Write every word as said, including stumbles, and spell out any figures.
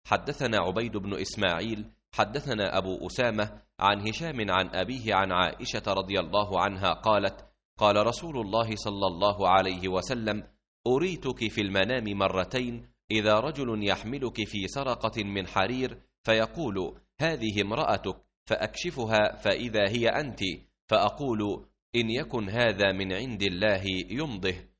حدثنا عبيد بن إسماعيل حدثنا أبو أسامة عن هشام عن أبيه عن عائشة رضي الله عنها قالت: قال رسول الله صلى الله عليه وسلم: أريتك في المنام مرتين، إذا رجل يحملك في سرقة من حرير فيقول: هذه امرأتك، فأكشفها فإذا هي أنت، فأقول: إن يكن هذا من عند الله يمضه،